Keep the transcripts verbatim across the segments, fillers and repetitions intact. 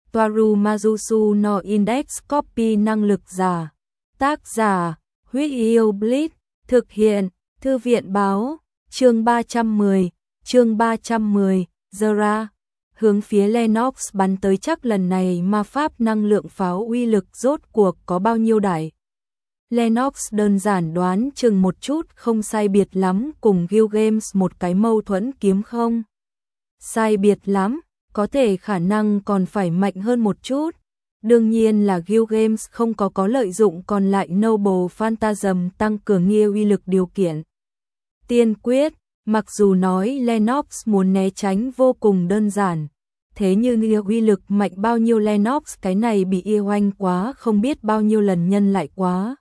Toaru Majusu no Index Copy năng lực giả. Tác giả, Huyết Yêu Blitz, thực hiện, Thư viện báo, chương ba trăm mười, chương ba trăm mười, Zera, hướng phía Lennox bắn tới. Chắc lần này ma pháp năng lượng pháo uy lực rốt cuộc có bao nhiêu đại. Lennox đơn giản đoán chừng một chút, không sai biệt lắm cùng Gilgamesh một cái mâu thuẫn kiếm không. Sai biệt lắm, có thể khả năng còn phải mạnh hơn một chút. Đương nhiên là Gilgamesh không có có lợi dụng còn lại Noble Phantasm tăng cường nghĩa uy lực điều kiện. Tiên quyết, mặc dù nói Lennox muốn né tránh vô cùng đơn giản, thế nhưng nghĩa uy lực mạnh bao nhiêu Lennox cái này bị yêu oanh quá không biết bao nhiêu lần nhân lại quá.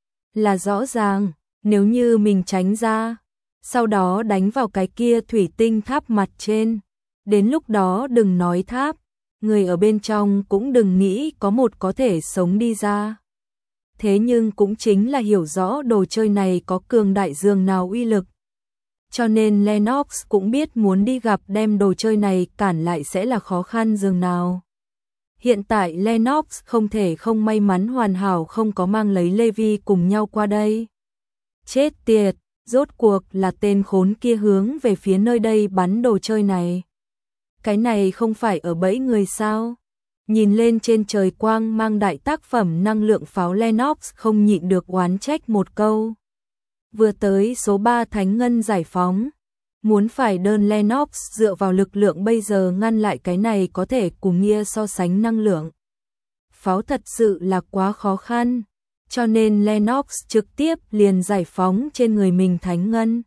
Là rõ ràng, nếu như mình tránh ra, sau đó đánh vào cái kia thủy tinh tháp mặt trên, đến lúc đó đừng nói tháp, người ở bên trong cũng đừng nghĩ có một có thể sống đi ra. Thế nhưng cũng chính là hiểu rõ đồ chơi này có cường đại dường nào uy lực. Cho nên Lennox cũng biết muốn đi gặp đem đồ chơi này cản lại sẽ là khó khăn dường nào. Hiện tại Lennox không thể không may mắn hoàn hảo không có mang lấy Levi cùng nhau qua đây. Chết tiệt, rốt cuộc là tên khốn kia hướng về phía nơi đây bắn đồ chơi này. Cái này không phải ở bẫy người sao? Nhìn lên trên trời quang mang đại tác phẩm năng lượng pháo, Lennox không nhịn được oán trách một câu. Vừa tới số ba thánh ngân giải phóng, muốn phải đơn Lennox dựa vào lực lượng bây giờ ngăn lại cái này có thể cùng nghĩa so sánh năng lượng pháo thật sự là quá khó khăn, cho nên Lennox trực tiếp liền giải phóng trên người mình thánh ngân.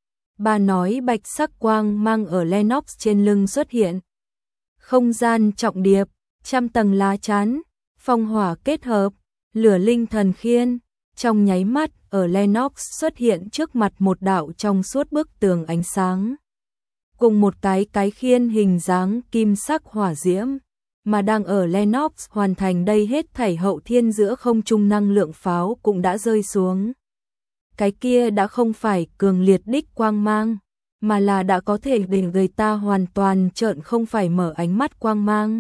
Bà nói bạch sắc quang mang ở Lennox trên lưng xuất hiện. Không gian trọng điệp, trăm tầng lá chắn, phong hỏa kết hợp, lửa linh thần khiên, trong nháy mắt ở Lennox xuất hiện trước mặt một đạo trong suốt bức tường ánh sáng. Cùng một cái cái khiên hình dáng kim sắc hỏa diễm, mà đang ở Lennox hoàn thành đây hết thảy hậu thiên giữa không trung năng lượng pháo cũng đã rơi xuống. Cái kia đã không phải cường liệt đích quang mang, mà là đã có thể để người ta hoàn toàn trợn không phải mở ánh mắt quang mang.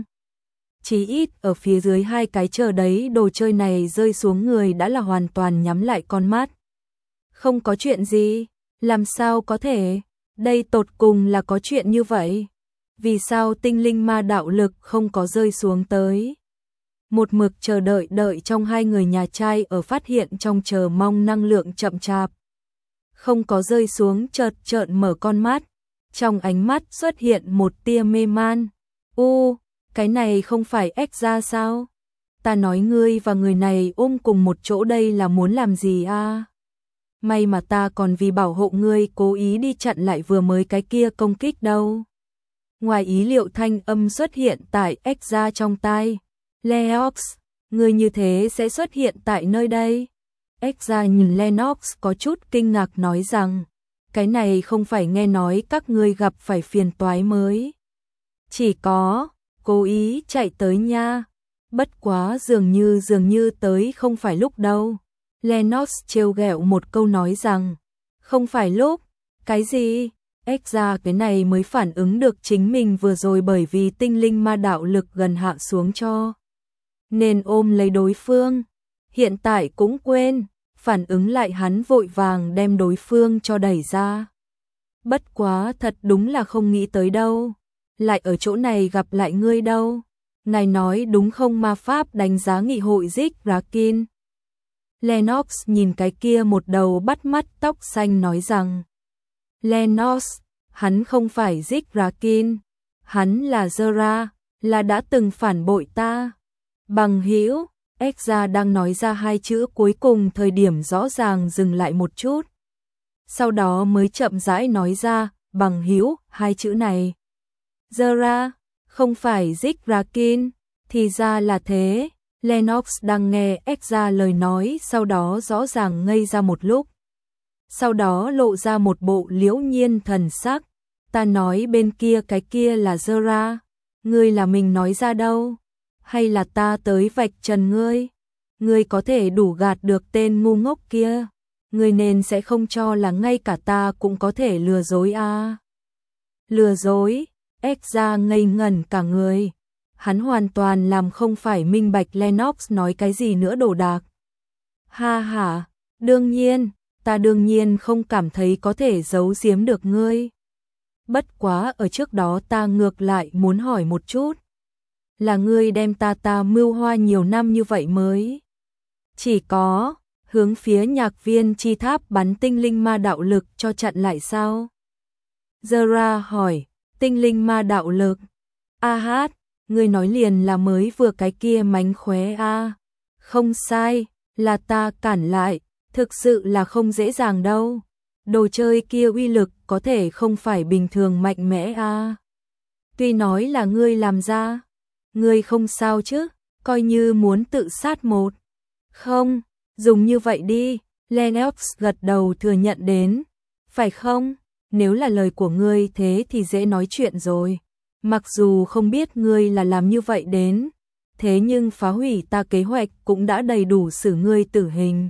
Chí ít ở phía dưới hai cái chờ đấy đồ chơi này rơi xuống người đã là hoàn toàn nhắm lại con mắt. Không có chuyện gì, làm sao có thể, đây tột cùng là có chuyện như vậy. Vì sao tinh linh ma đạo lực không có rơi xuống tới? Một mực chờ đợi đợi trong hai người nhà trai ở phát hiện trong chờ mong năng lượng chậm chạp. Không có rơi xuống, chợt trợn mở con mắt, trong ánh mắt xuất hiện một tia mê man. U, cái này không phải ếch ra sao? Ta nói ngươi và người này ôm cùng một chỗ đây là muốn làm gì a? May mà ta còn vì bảo hộ ngươi cố ý đi chặn lại vừa mới cái kia công kích đâu. Ngoài ý liệu thanh âm xuất hiện tại ếch ra trong tai. Lennox, ngươi như thế sẽ xuất hiện tại nơi đây. Ếch ra nhìn Lennox có chút kinh ngạc nói rằng, cái này không phải nghe nói các ngươi gặp phải phiền toái mới. Chỉ có, cố ý chạy tới nha. Bất quá dường như dường như tới không phải lúc đâu. Lennox trêu ghẹo một câu nói rằng, không phải lúc, cái gì? Ếch ra cái này mới phản ứng được chính mình vừa rồi bởi vì tinh linh ma đạo lực gần hạ xuống cho nên ôm lấy đối phương, hiện tại cũng quên, phản ứng lại hắn vội vàng đem đối phương cho đẩy ra. Bất quá thật đúng là không nghĩ tới đâu, lại ở chỗ này gặp lại ngươi đâu. Ngài nói đúng không? Ma pháp đánh giá nghị hội Zigdrakin. Lennox nhìn cái kia một đầu bắt mắt tóc xanh nói rằng, Lennox, hắn không phải Zigdrakin, hắn là Zera, là đã từng phản bội ta. Bằng hữu, ếch ra đang nói ra hai chữ cuối cùng thời điểm rõ ràng dừng lại một chút. Sau đó mới chậm rãi nói ra, bằng hữu, hai chữ này. Zera, không phải Zigdrakin, thì ra là thế. Lennox đang nghe ếch ra lời nói, sau đó rõ ràng ngây ra một lúc. Sau đó lộ ra một bộ liễu nhiên thần sắc. Ta nói bên kia cái kia là Zera, ngươi là mình nói ra đâu? Hay là ta tới vạch trần ngươi? Ngươi có thể đủ gạt được tên ngu ngốc kia, ngươi nên sẽ không cho là ngay cả ta cũng có thể lừa dối à? Lừa dối? Ếch ra ngây ngẩn cả người. Hắn hoàn toàn làm không phải minh bạch Lennox nói cái gì nữa đồ đạc. Ha ha, đương nhiên, ta đương nhiên không cảm thấy có thể giấu giếm được ngươi. Bất quá ở trước đó ta ngược lại muốn hỏi một chút. Là ngươi đem ta ta mưu hoa nhiều năm như vậy mới. Chỉ có, hướng phía nhạc viên chi tháp bắn tinh linh ma đạo lực cho chặn lại sao? Zara hỏi, tinh linh ma đạo lực. A hát, ngươi nói liền là mới vừa cái kia mánh khóe a. Không sai, là ta cản lại, thực sự là không dễ dàng đâu. Đồ chơi kia uy lực có thể không phải bình thường mạnh mẽ a. Tuy nói là ngươi làm ra, ngươi không sao chứ, coi như muốn tự sát một. Không, dùng như vậy đi, Lennox gật đầu thừa nhận đến. Phải không? Nếu là lời của ngươi thế thì dễ nói chuyện rồi. Mặc dù không biết ngươi là làm như vậy đến, thế nhưng phá hủy ta kế hoạch cũng đã đầy đủ xử ngươi tử hình.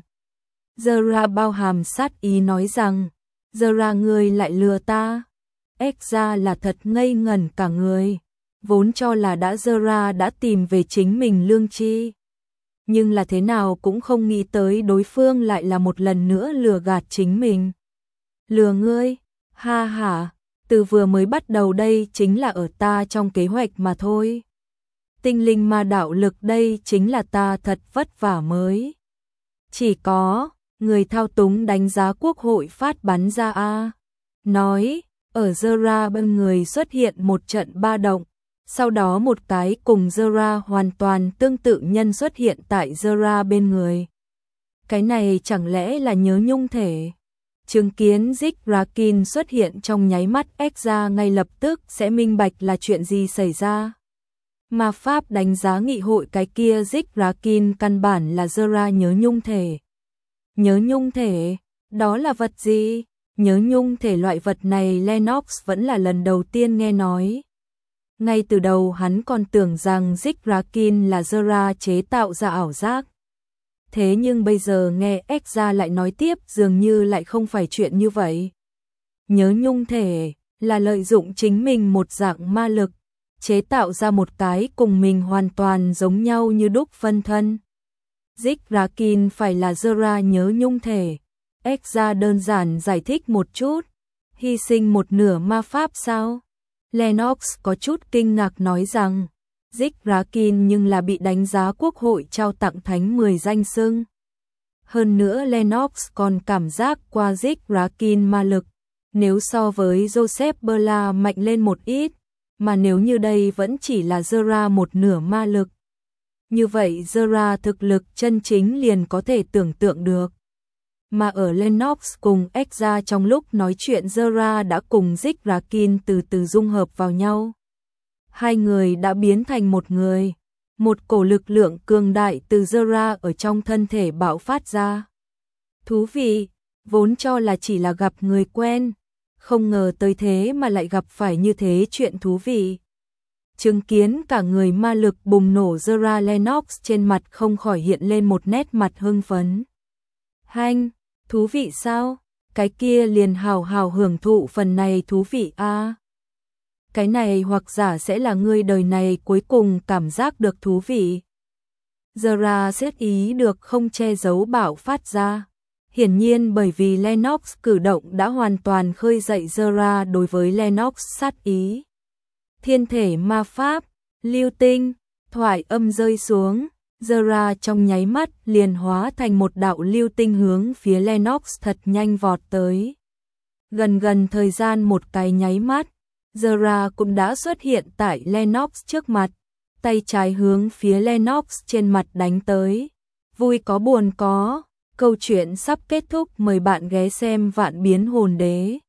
Zara bao hàm sát ý nói rằng, Zara ngươi lại lừa ta. Exra là thật ngây ngẩn cả người, vốn cho là đã Zara đã tìm về chính mình lương tri. Nhưng là thế nào cũng không nghĩ tới đối phương lại là một lần nữa lừa gạt chính mình. Lừa ngươi? Ha ha, từ vừa mới bắt đầu đây chính là ở ta trong kế hoạch mà thôi. Tinh linh ma đạo lực đây chính là ta thật vất vả mới. Chỉ có, người thao túng đánh giá quốc hội phát bắn ra a. Nói, ở Zara bên người xuất hiện một trận ba động. Sau đó một cái cùng Zara hoàn toàn tương tự nhân xuất hiện tại Zara bên người. Cái này chẳng lẽ là nhớ nhung thể? Chứng kiến Zigdrakin xuất hiện trong nháy mắt Exra ngay lập tức sẽ minh bạch là chuyện gì xảy ra. Ma pháp đánh giá nghị hội cái kia Zigdrakin căn bản là Zara nhớ nhung thể. Nhớ nhung thể, đó là vật gì? Nhớ nhung thể loại vật này Lennox vẫn là lần đầu tiên nghe nói. Ngay từ đầu hắn còn tưởng rằng Zigdrakin là Zara chế tạo ra ảo giác. Thế nhưng bây giờ nghe Exra lại nói tiếp dường như lại không phải chuyện như vậy. Nhớ nhung thể là lợi dụng chính mình một dạng ma lực, chế tạo ra một cái cùng mình hoàn toàn giống nhau như đúc phân thân. Zigdrakin phải là Zara nhớ nhung thể. Exra đơn giản giải thích một chút. Hy sinh một nửa ma pháp sao? Lennox có chút kinh ngạc nói rằng, Zigdrakin nhưng là bị đánh giá quốc hội trao tặng thánh mười danh xưng. Hơn nữa Lennox còn cảm giác qua Zigdrakin ma lực, nếu so với Joseph Berla mạnh lên một ít, mà nếu như đây vẫn chỉ là Zara một nửa ma lực. Như vậy Zara thực lực chân chính liền có thể tưởng tượng được. Mà ở Lennox cùng Exra trong lúc nói chuyện Zara đã cùng Zigdrakin từ từ dung hợp vào nhau. Hai người đã biến thành một người. Một cổ lực lượng cường đại từ Zara ở trong thân thể bạo phát ra. Thú vị, vốn cho là chỉ là gặp người quen. Không ngờ tới thế mà lại gặp phải như thế chuyện thú vị. Chứng kiến cả người ma lực bùng nổ Zara Lennox trên mặt không khỏi hiện lên một nét mặt hưng phấn. Hanh, thú vị sao? Cái kia liền hào hào hưởng thụ phần này thú vị a. À? Cái này hoặc giả sẽ là ngươi đời này cuối cùng cảm giác được thú vị. Zara xét ý được không che giấu bạo phát ra. Hiển nhiên bởi vì Lennox cử động đã hoàn toàn khơi dậy Zara đối với Lennox sát ý. Thiên thể ma pháp, lưu tinh, thoại âm rơi xuống. Zara trong nháy mắt liền hóa thành một đạo lưu tinh hướng phía Lennox thật nhanh vọt tới. Gần gần thời gian một cái nháy mắt, Zara cũng đã xuất hiện tại Lennox trước mặt, tay trái hướng phía Lennox trên mặt đánh tới. Vui có buồn có, câu chuyện sắp kết thúc, mời bạn ghé xem Vạn Biến Hồn Đế.